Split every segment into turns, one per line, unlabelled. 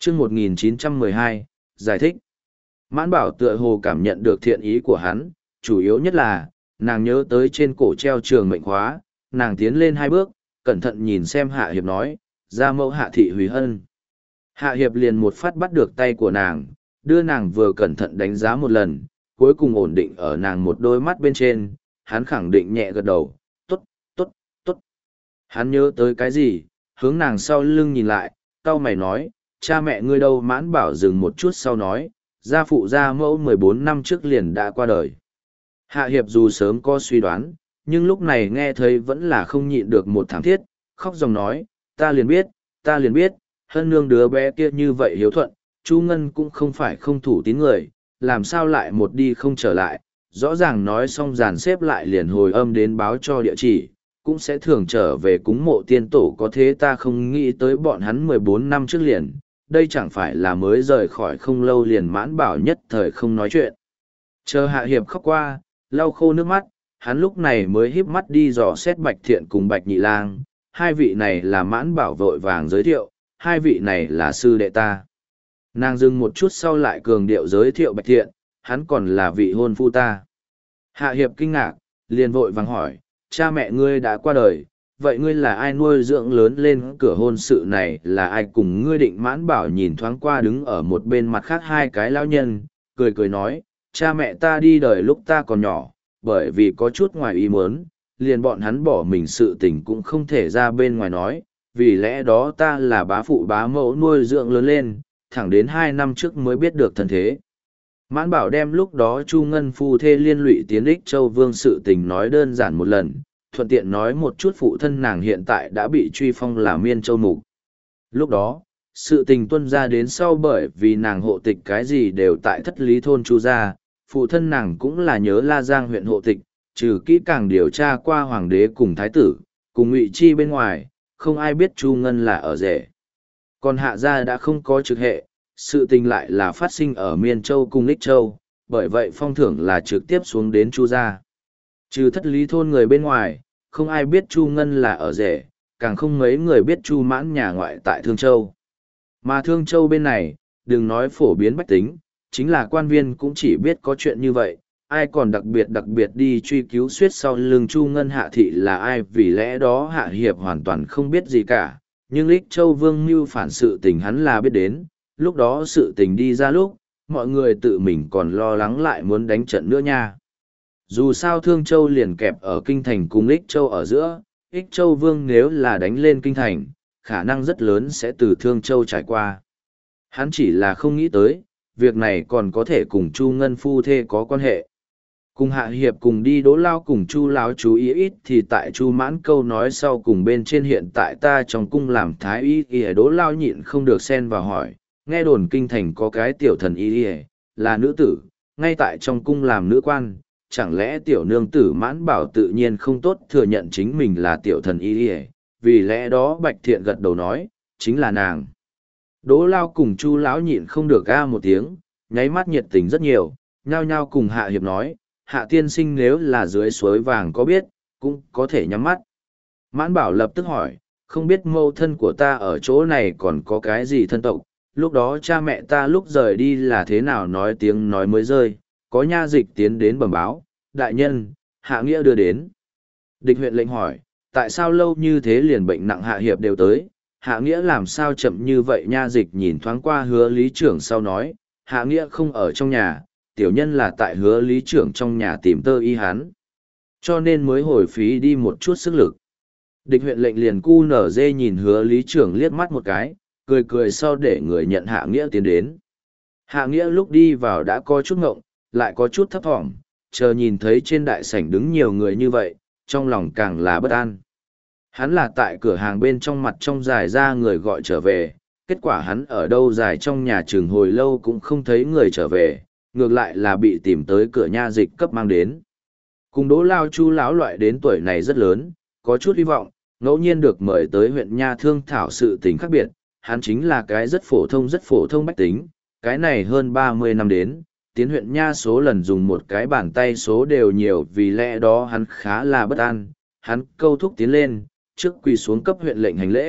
chương 1912, giải thích. Mãn Bảo tựa hồ cảm nhận được thiện ý của hắn, chủ yếu nhất là, nàng nhớ tới trên cổ treo trường mệnh khóa, nàng tiến lên 2 bước, cẩn thận nhìn xem Hạ Hiệp nói, gia mẫu Hạ Thị Húy Hân. Hạ Hiệp liền một phát bắt được tay của nàng, đưa nàng vừa cẩn thận đánh giá một lần, cuối cùng ổn định ở nàng một đôi mắt bên trên, hắn khẳng định nhẹ gật đầu, tốt, tốt, tốt. Hắn nhớ tới cái gì, hướng nàng sau lưng nhìn lại, cau mày nói, cha mẹ ngươi đâu? Mãn Bảo dừng một chút sau nói, gia phụ gia mẫu 14 năm trước liền đã qua đời. Hạ Hiệp dù sớm có suy đoán, nhưng lúc này nghe thấy vẫn là không nhịn được một thảm thiết, khóc dòng nói, ta liền biết, Hân nương đứa bé kia như vậy hiếu thuận, Chu Ngân cũng không phải không thủ tín người, làm sao lại một đi không trở lại, rõ ràng nói xong dàn xếp lại liền hồi âm đến báo cho địa chỉ, cũng sẽ thường trở về cúng mộ tiên tổ, có thế ta không nghĩ tới bọn hắn 14 năm trước liền, đây chẳng phải là mới rời khỏi không lâu liền. Mãn Bảo nhất thời không nói chuyện. Chờ Hạ Hiệp khóc qua, lau khô nước mắt, hắn lúc này mới híp mắt đi dò xét Bạch Thiện cùng Bạch Nhị Lang, hai vị này là Mãn Bảo vội vàng giới thiệu, hai vị này là sư đệ ta. Nàng dừng một chút sau lại cường điệu giới thiệu Bạch Thiện, hắn còn là vị hôn phu ta. Hạ Hiệp kinh ngạc, liền vội vàng hỏi, cha mẹ ngươi đã qua đời, vậy ngươi là ai nuôi dưỡng lớn lên cửa hôn sự này, là ai cùng ngươi? Định Mãn Bảo nhìn thoáng qua đứng ở một bên mặt khác hai cái lão nhân, cười cười nói, cha mẹ ta đi đời lúc ta còn nhỏ, bởi vì có chút ngoài ý muốn, liền bọn hắn bỏ mình sự tình cũng không thể ra bên ngoài nói, vì lẽ đó ta là bá phụ bá mẫu nuôi dưỡng lớn lên, thẳng đến 2 năm trước mới biết được thân thế. Mãn Bảo đem lúc đó Chu Ngân phu thê liên lụy tiến Ích Châu Vương sự tình nói đơn giản một lần, thuận tiện nói một chút phụ thân nàng hiện tại đã bị truy phong là Miên Châu Mục. Lúc đó, sự tình tuân ra đến sau bởi vì nàng hộ tịch cái gì đều tại Thất Lý thôn Chu gia, phụ thân nàng cũng là nhớ La Giang huyện hộ tịch, trừ kỹ càng điều tra qua hoàng đế cùng thái tử, cùng Ngụy Chi bên ngoài, không ai biết Chu Ngân là ở rể. Còn Hạ gia đã không có trực hệ, sự tình lại là phát sinh ở Miên Châu cùng Ích Châu, bởi vậy phong thưởng là trực tiếp xuống đến Chu gia. Trừ Thất Lý thôn người bên ngoài, không ai biết Chu Ngân là ở rể, càng không mấy người biết Chu Mãn nhà ngoại tại Thương Châu. Mà Thương Châu bên này, đừng nói phổ biến bách tính, chính là quan viên cũng chỉ biết có chuyện như vậy, ai còn đặc biệt đi truy cứu suýt sau lưng Chu Ngân Hạ Thị là ai, vì lẽ đó Hạ Hiệp hoàn toàn không biết gì cả, nhưng Ích Châu Vương mưu phản sự tình hắn là biết đến, lúc đó sự tình đi ra lúc, mọi người tự mình còn lo lắng lại muốn đánh trận nữa nha. Dù sao Thương Châu liền kẹp ở kinh thành cùng Ích Châu ở giữa, Ích Châu Vương nếu là đánh lên kinh thành, khả năng rất lớn sẽ từ Thương Châu trải qua. Hắn chỉ là không nghĩ tới, việc này còn có thể cùng Chu Ngân phu thê có quan hệ. Cùng Hạ Hiệp cùng đi Đỗ Lao cùng Chu Lão chú ý ít thì tại Chu Mãn câu nói sau cùng bên trên hiện tại ta trong cung làm thái y y. Đỗ Lao nhịn không được xen vào hỏi, nghe đồn kinh thành có cái tiểu thần y y, là nữ tử, ngay tại trong cung làm nữ quan, chẳng lẽ tiểu nương tử Mãn Bảo tự nhiên không tốt thừa nhận chính mình là tiểu thần y y, vì lẽ đó Bạch Thiện gật đầu nói, chính là nàng. Đỗ Lao cùng Chu Lão nhịn không được a một tiếng, nháy mắt nhiệt tình rất nhiều, nhao nhao cùng Hạ Hiệp nói, Hạ tiên sinh nếu là dưới suối vàng có biết, cũng có thể nhắm mắt. Mãn Bảo lập tức hỏi, không biết mâu thân của ta ở chỗ này còn có cái gì thân tộc, lúc đó cha mẹ ta lúc rời đi là thế nào? Nói tiếng nói mới rơi, có nha dịch tiến đến bẩm báo, đại nhân, Hạ Nghĩa đưa đến. Địch huyện lệnh hỏi, tại sao lâu như thế liền bệnh nặng Hạ Hiệp đều tới, Hạ Nghĩa làm sao chậm như vậy? Nha dịch nhìn thoáng qua Hứa lý trưởng sau nói, Hạ Nghĩa không ở trong nhà, tiểu nhân là tại Hứa lý trưởng trong nhà tìm tơ y hắn, cho nên mới hồi phí đi một chút sức lực. Địch huyện lệnh liền cu nở dê nhìn Hứa lý trưởng liếc mắt một cái, cười cười sau để người nhận Hạ Nghĩa tiến đến. Hạ Nghĩa lúc đi vào đã có chút ngộng, lại có chút thấp thỏm, chờ nhìn thấy trên đại sảnh đứng nhiều người như vậy, trong lòng càng là bất an. Hắn là tại cửa hàng bên trong mặt trong dài ra người gọi trở về, kết quả hắn ở đâu dài trong nhà trường hồi lâu cũng không thấy người trở về, ngược lại là bị tìm tới cửa nha dịch cấp mang đến. Cùng Đỗ Lao Chu Lão loại đến tuổi này rất lớn, có chút hy vọng, ngẫu nhiên được mời tới huyện nha thương thảo sự tình khác biệt, hắn chính là cái rất phổ thông bách tính, cái này hơn 30 năm đến, tiến huyện nha số lần dùng một cái bàn tay số đều nhiều, vì lẽ đó hắn khá là bất an, hắn câu thúc tiến lên, trước quỳ xuống cấp huyện lệnh hành lễ,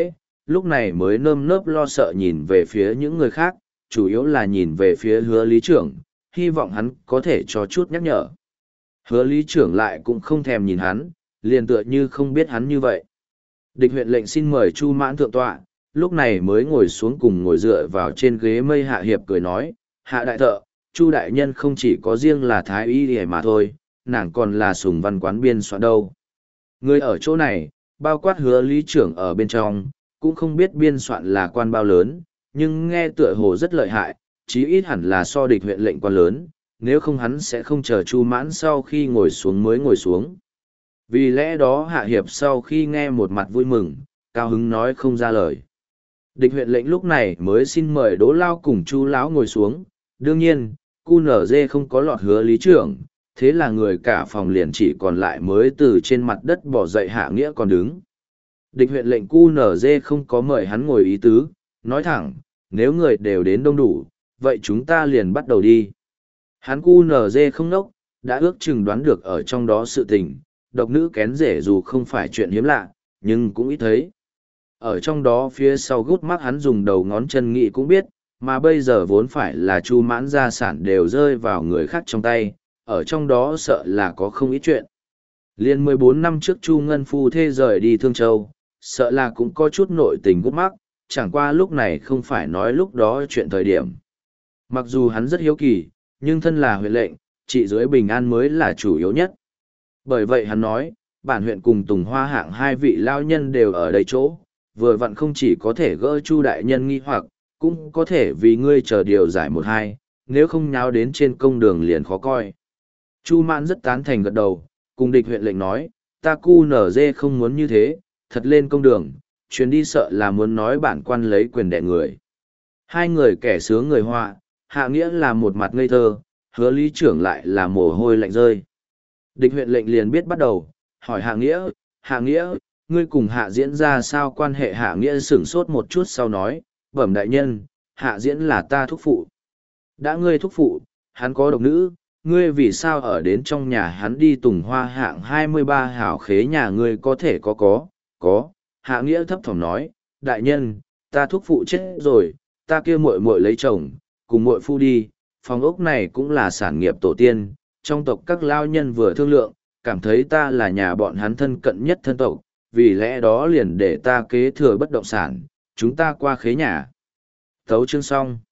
lúc này mới nơm nớp lo sợ nhìn về phía những người khác, chủ yếu là nhìn về phía hứa lý trưởng, hy vọng hắn có thể cho chút nhắc nhở. Hứa lý trưởng lại cũng không thèm nhìn hắn, liền tựa như không biết hắn như vậy. Địch huyện lệnh xin mời Chu Mãn thượng tọa, lúc này mới ngồi xuống cùng ngồi dựa vào trên ghế mây. Hạ hiệp cười nói, Hạ đại thợ, Chu đại nhân không chỉ có riêng là thái y hề mà thôi, nàng còn là sùng văn quán biên soạn đâu. Người ở chỗ này, bao quát hứa lý trưởng ở bên trong, cũng không biết biên soạn là quan bao lớn, nhưng nghe tựa hồ rất lợi hại, chí ít hẳn là so địch huyện lệnh quan lớn, nếu không hắn sẽ không chờ Chu Mãn sau khi ngồi xuống mới ngồi xuống. Vì lẽ đó Hạ hiệp sau khi nghe một mặt vui mừng, cao hứng nói không ra lời. Địch huyện lệnh lúc này mới xin mời Đỗ Lao cùng Chu lão ngồi xuống, đương nhiên, QNZ không có lọt hứa lý trưởng, thế là người cả phòng liền chỉ còn lại mới từ trên mặt đất bỏ dậy Hạ Nghĩa còn đứng. Địch huyện lệnh QNZ không có mời hắn ngồi ý tứ, nói thẳng, nếu người đều đến đông đủ, vậy chúng ta liền bắt đầu đi. Hắn QNZ không nốc, đã ước chừng đoán được ở trong đó sự tình, độc nữ kén rể dù không phải chuyện hiếm lạ, nhưng cũng ít thấy. Ở trong đó phía sau gút mắt hắn dùng đầu ngón chân nghị cũng biết, mà bây giờ vốn phải là Chu Mãn gia sản đều rơi vào người khác trong tay, ở trong đó sợ là có không ít chuyện. Liên 14 năm trước Chu Ngân phu thê rời đi Thương Châu, sợ là cũng có chút nội tình gút mắc, chẳng qua lúc này không phải nói lúc đó chuyện thời điểm. Mặc dù hắn rất hiếu kỳ, nhưng thân là huyện lệnh, trị dưới bình an mới là chủ yếu nhất. Bởi vậy hắn nói, bản huyện cùng Tùng Hoa hạng hai vị lao nhân đều ở đây chỗ, vừa vặn không chỉ có thể gỡ Chu đại nhân nghi hoặc, cũng có thể vì ngươi chờ điều giải một hai, nếu không nháo đến trên công đường liền khó coi. Chu Mãn rất tán thành gật đầu, cùng địch huyện lệnh nói, ta QNZ không muốn như thế, thật lên công đường, chuyến đi sợ là muốn nói bản quan lấy quyền đẻ người. Hai người kẻ sướng người họa, Hạ Nghĩa là một mặt ngây thơ, hứa lý trưởng lại là mồ hôi lạnh rơi. Địch huyện lệnh liền biết bắt đầu, hỏi Hạ Nghĩa, ngươi cùng Hạ Diễn ra sao quan hệ? Hạ Nghĩa sửng sốt một chút sau nói, bẩm đại nhân, Hạ Diễn là ta thúc phụ. Đã ngươi thúc phụ, hắn có độc nữ, ngươi vì sao ở đến trong nhà hắn đi Tùng Hoa hạng 23 hảo khế nhà ngươi có thể có. Hạ Nghĩa thấp thỏm nói, đại nhân, ta thúc phụ chết rồi, ta kia muội muội lấy chồng, cùng muội phu đi, phòng ốc này cũng là sản nghiệp tổ tiên, trong tộc các lao nhân vừa thương lượng, cảm thấy ta là nhà bọn hắn thân cận nhất thân tộc, vì lẽ đó liền để ta kế thừa bất động sản, chúng ta qua khế nhà. Thấu chương xong.